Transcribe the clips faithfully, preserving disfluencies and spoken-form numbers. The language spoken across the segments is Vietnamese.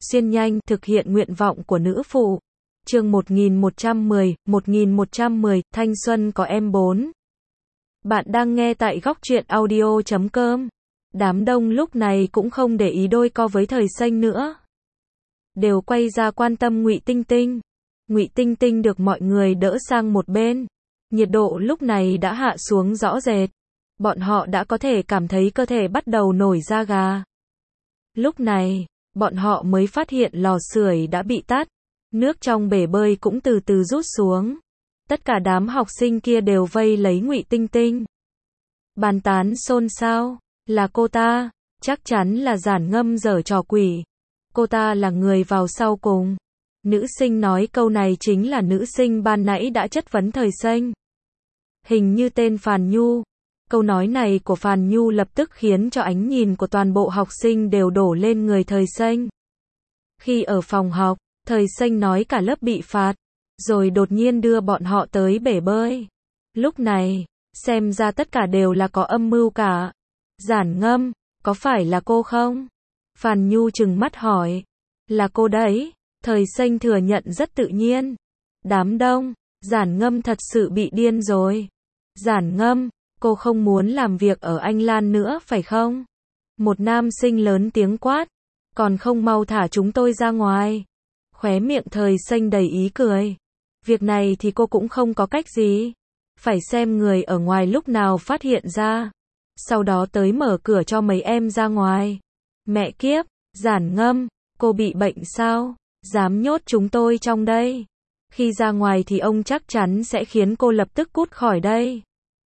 xuyên nhanh, thực hiện nguyện vọng của nữ phụ. Chương một nghìn một trăm mười, một nghìn một trăm mười, thanh xuân có em bốn. Bạn đang nghe tại góc truyện audio chấm com. Đám đông lúc này cũng không để ý đôi co với Thời Xanh nữa, đều quay ra quan tâm Ngụy Tinh Tinh. Ngụy Tinh Tinh được mọi người đỡ sang một bên. Nhiệt độ lúc này đã hạ xuống rõ rệt. Bọn họ đã có thể cảm thấy cơ thể bắt đầu nổi da gà. Lúc này, bọn họ mới phát hiện lò sưởi đã bị tắt. Nước trong bể bơi cũng từ từ rút xuống. Tất cả đám học sinh kia đều vây lấy Ngụy Tinh Tinh, bàn tán xôn xao. Là cô ta, chắc chắn là Giản Ngâm giở trò quỷ. Cô ta là người vào sau cùng. Nữ sinh nói câu này chính là nữ sinh ban nãy đã chất vấn Thời Xanh. Hình như tên Phàn Nhu. Câu nói này của Phàn Nhu lập tức khiến cho ánh nhìn của toàn bộ học sinh đều đổ lên người Thời Xanh. Khi ở phòng học, Thời Xanh nói cả lớp bị phạt, rồi đột nhiên đưa bọn họ tới bể bơi. Lúc này, xem ra tất cả đều là có âm mưu cả. Giản Ngâm, có phải là cô không? Phàn Nhu trừng mắt hỏi. Là cô đấy. Thời Xanh thừa nhận rất tự nhiên. Đám đông, Giản Ngâm thật sự bị điên rồi. Giản Ngâm, cô không muốn làm việc ở Anh Lan nữa phải không? Một nam sinh lớn tiếng quát. Còn không mau thả chúng tôi ra ngoài. Khóe miệng Thời Xanh đầy ý cười. Việc này thì cô cũng không có cách gì. Phải xem người ở ngoài lúc nào phát hiện ra. Sau đó tới mở cửa cho mấy em ra ngoài. Mẹ kiếp, Giản Ngâm, cô bị bệnh sao? Dám nhốt chúng tôi trong đây. Khi ra ngoài thì ông chắc chắn sẽ khiến cô lập tức cút khỏi đây.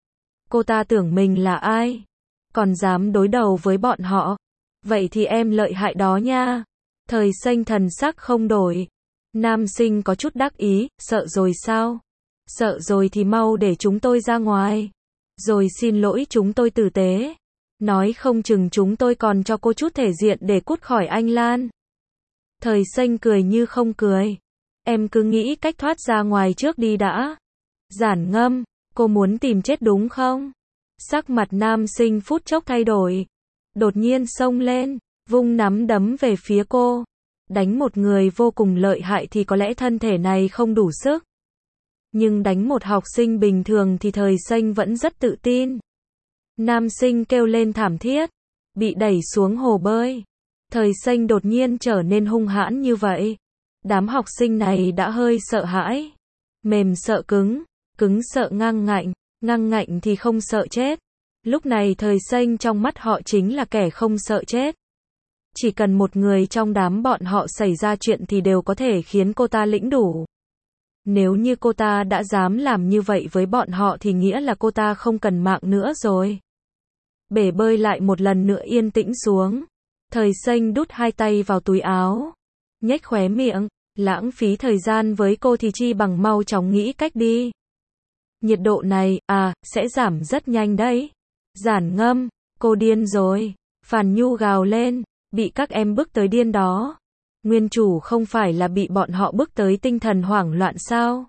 Cô ta tưởng mình là ai? Còn dám đối đầu với bọn họ. Vậy thì em lợi hại đó nha. Thời Xanh thần sắc không đổi. Nam sinh có chút đắc ý, sợ rồi sao? Sợ rồi thì mau để chúng tôi ra ngoài. Rồi xin lỗi chúng tôi tử tế. Nói không chừng chúng tôi còn cho cô chút thể diện để cút khỏi Anh Lan. Thời Xanh cười như không cười. Em cứ nghĩ cách thoát ra ngoài trước đi đã. Giản Ngâm, cô muốn tìm chết đúng không? Sắc mặt nam sinh phút chốc thay đổi. Đột nhiên xông lên, vung nắm đấm về phía cô. Đánh một người vô cùng lợi hại thì có lẽ thân thể này không đủ sức. Nhưng đánh một học sinh bình thường thì Thời Xanh vẫn rất tự tin. Nam sinh kêu lên thảm thiết, bị đẩy xuống hồ bơi. Thời Xanh đột nhiên trở nên hung hãn như vậy. Đám học sinh này đã hơi sợ hãi. Mềm sợ cứng, cứng sợ ngang ngạnh, ngang ngạnh thì không sợ chết. Lúc này Thời Xanh trong mắt họ chính là kẻ không sợ chết. Chỉ cần một người trong đám bọn họ xảy ra chuyện thì đều có thể khiến cô ta lĩnh đủ. Nếu như cô ta đã dám làm như vậy với bọn họ thì nghĩa là cô ta không cần mạng nữa rồi. Bể bơi lại một lần nữa yên tĩnh xuống. Thời Xanh đút hai tay vào túi áo, nhếch khóe miệng, lãng phí thời gian với cô thì chi bằng mau chóng nghĩ cách đi. Nhiệt độ này, à, sẽ giảm rất nhanh đấy. Giản Ngâm, cô điên rồi. Phàn Nhu gào lên, bị các em bức tới điên đó. Nguyên chủ không phải là bị bọn họ bức tới tinh thần hoảng loạn sao?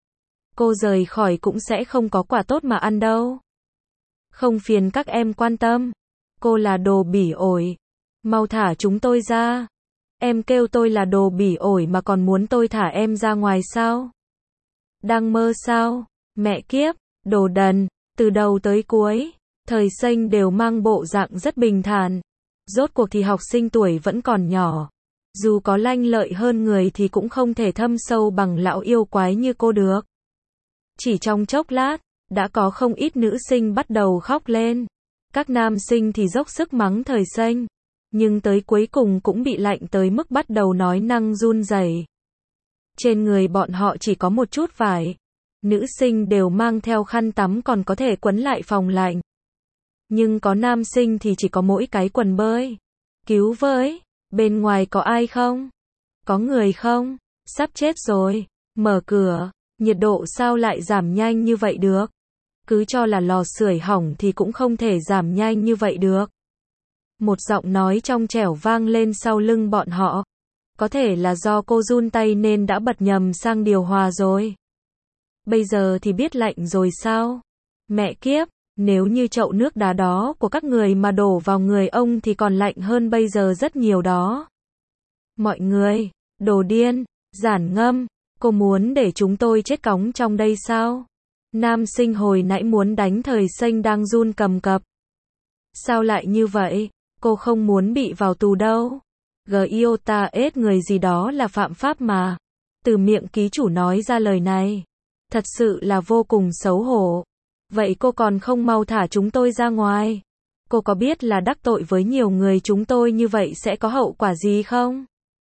Cô rời khỏi cũng sẽ không có quả tốt mà ăn đâu. Không phiền các em quan tâm. Cô là đồ bỉ ổi. Mau thả chúng tôi ra. Em kêu tôi là đồ bỉ ổi mà còn muốn tôi thả em ra ngoài sao? Đang mơ sao? Mẹ kiếp, đồ đần. Từ đầu tới cuối, Thời Xanh đều mang bộ dạng rất bình thản. Rốt cuộc thì học sinh tuổi vẫn còn nhỏ. Dù có lanh lợi hơn người thì cũng không thể thâm sâu bằng lão yêu quái như cô được. Chỉ trong chốc lát, đã có không ít nữ sinh bắt đầu khóc lên. Các nam sinh thì dốc sức mắng Thời Xanh. Nhưng tới cuối cùng cũng bị lạnh tới mức bắt đầu nói năng run rẩy. Trên người bọn họ chỉ có một chút vải. Nữ sinh đều mang theo khăn tắm còn có thể quấn lại phòng lạnh. Nhưng có nam sinh thì chỉ có mỗi cái quần bơi. Cứu với, bên ngoài có ai không? Có người không? Sắp chết rồi. Mở cửa, nhiệt độ sao lại giảm nhanh như vậy được? Cứ cho là lò sưởi hỏng thì cũng không thể giảm nhanh như vậy được. Một giọng nói trong trẻo vang lên sau lưng bọn họ. Có thể là do cô run tay nên đã bật nhầm sang điều hòa rồi. Bây giờ thì biết lạnh rồi sao? Mẹ kiếp, nếu như chậu nước đá đó của các người mà đổ vào người ông thì còn lạnh hơn bây giờ rất nhiều đó. Mọi người, đồ điên, Giản Ngâm, cô muốn để chúng tôi chết cóng trong đây sao? Nam sinh hồi nãy muốn đánh Thời Xanh đang run cầm cập. Sao lại như vậy? Cô không muốn bị vào tù đâu. Giota ết người gì đó là phạm pháp mà. Từ miệng ký chủ nói ra lời này. Thật sự là vô cùng xấu hổ. Vậy cô còn không mau thả chúng tôi ra ngoài? Cô có biết là đắc tội với nhiều người chúng tôi như vậy sẽ có hậu quả gì không?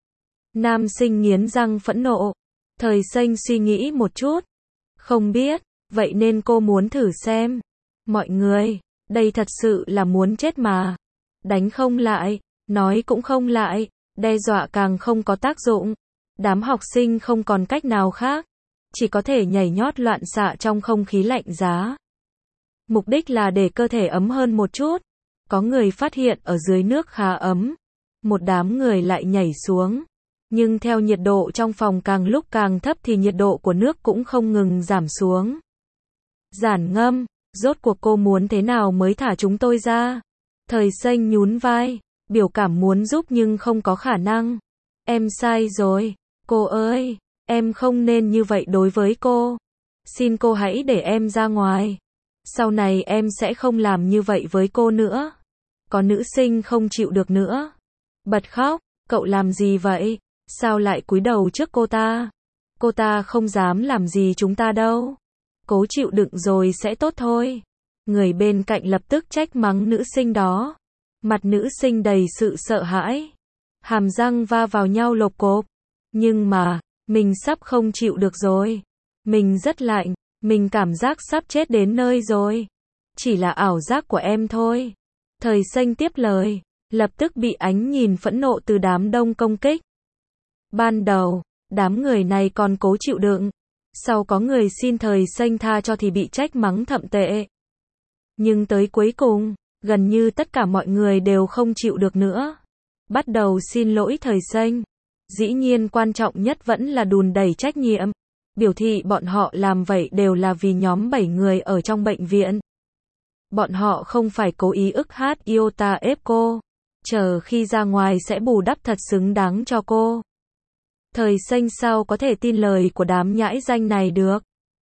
Nam sinh nghiến răng phẫn nộ. Thời Xanh suy nghĩ một chút. Không biết, vậy nên cô muốn thử xem. Mọi người, đây thật sự là muốn chết mà. Đánh không lại, nói cũng không lại, đe dọa càng không có tác dụng. Đám học sinh không còn cách nào khác, chỉ có thể nhảy nhót loạn xạ trong không khí lạnh giá. Mục đích là để cơ thể ấm hơn một chút. Có người phát hiện ở dưới nước khá ấm. Một đám người lại nhảy xuống. Nhưng theo nhiệt độ trong phòng càng lúc càng thấp thì nhiệt độ của nước cũng không ngừng giảm xuống. Giản Ngâm, rốt cuộc cô muốn thế nào mới thả chúng tôi ra? Thời Xanh nhún vai, biểu cảm muốn giúp nhưng không có khả năng. Em sai rồi, cô ơi, em không nên như vậy đối với cô. Xin cô hãy để em ra ngoài. Sau này em sẽ không làm như vậy với cô nữa. Có nữ sinh không chịu được nữa. Bật khóc, cậu làm gì vậy? Sao lại cúi đầu trước cô ta? Cô ta không dám làm gì chúng ta đâu. Cố chịu đựng rồi sẽ tốt thôi. Người bên cạnh lập tức trách mắng nữ sinh đó. Mặt nữ sinh đầy sự sợ hãi. Hàm răng va vào nhau lộp cộp. Nhưng mà, mình sắp không chịu được rồi. Mình rất lạnh, mình cảm giác sắp chết đến nơi rồi. Chỉ là ảo giác của em thôi. Thời Xanh tiếp lời, lập tức bị ánh nhìn phẫn nộ từ đám đông công kích. Ban đầu, đám người này còn cố chịu đựng. Sau có người xin Thời Xanh tha cho thì bị trách mắng thậm tệ. Nhưng tới cuối cùng, gần như tất cả mọi người đều không chịu được nữa. Bắt đầu xin lỗi Thời Xanh. Dĩ nhiên quan trọng nhất vẫn là đùn đẩy trách nhiệm. Biểu thị bọn họ làm vậy đều là vì nhóm bảy người ở trong bệnh viện. Bọn họ không phải cố ý ức hát Iota ép cô. Chờ khi ra ngoài sẽ bù đắp thật xứng đáng cho cô. Thời Xanh sao có thể tin lời của đám nhãi danh này được.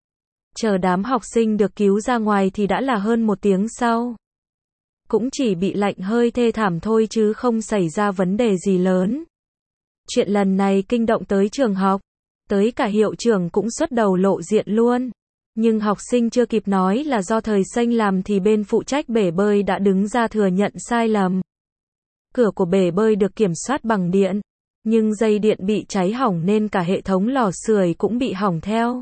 Chờ đám học sinh được cứu ra ngoài thì đã là hơn một tiếng sau. Cũng chỉ bị lạnh hơi thê thảm thôi chứ không xảy ra vấn đề gì lớn. Chuyện lần này kinh động tới trường học. Tới cả hiệu trưởng cũng xuất đầu lộ diện luôn. Nhưng học sinh chưa kịp nói là do Thời Xanh làm thì bên phụ trách bể bơi đã đứng ra thừa nhận sai lầm. Cửa của bể bơi được kiểm soát bằng điện. Nhưng dây điện bị cháy hỏng nên cả hệ thống lò sưởi cũng bị hỏng theo.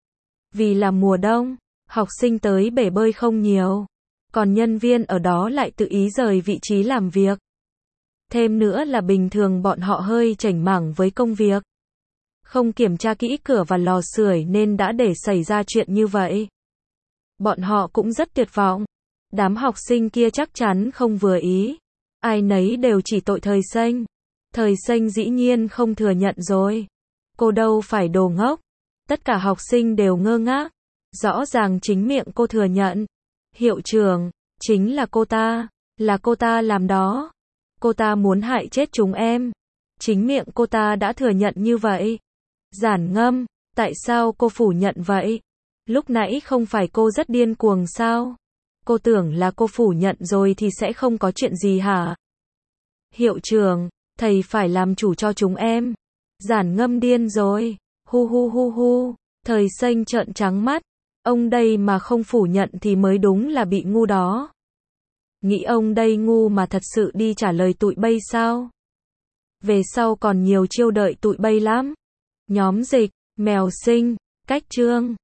Vì là mùa đông, học sinh tới bể bơi không nhiều. Còn nhân viên ở đó lại tự ý rời vị trí làm việc. Thêm nữa là bình thường bọn họ hơi chảnh mảng với công việc. Không kiểm tra kỹ cửa và lò sưởi nên đã để xảy ra chuyện như vậy. Bọn họ cũng rất tuyệt vọng. Đám học sinh kia chắc chắn không vừa ý. Ai nấy đều chỉ tội Thời Xanh. Thời Xanh dĩ nhiên không thừa nhận rồi. Cô đâu phải đồ ngốc. Tất cả học sinh đều ngơ ngác. Rõ ràng chính miệng cô thừa nhận. Hiệu trưởng, chính là cô ta. Là cô ta làm đó. Cô ta muốn hại chết chúng em. Chính miệng cô ta đã thừa nhận như vậy. Giản Ngâm, tại sao cô phủ nhận vậy? Lúc nãy không phải cô rất điên cuồng sao? Cô tưởng là cô phủ nhận rồi thì sẽ không có chuyện gì hả? Hiệu trưởng, thầy phải làm chủ cho chúng em. Giản Ngâm điên rồi. Hu hu hu hu. Thời Xanh trợn trắng mắt. Ông đây mà không phủ nhận thì mới đúng là bị ngu đó. Nghĩ ông đây ngu mà thật sự đi trả lời tụi bay sao? Về sau còn nhiều chiêu đợi tụi bay lắm. Nhóm dịch, mèo sinh, cách chương.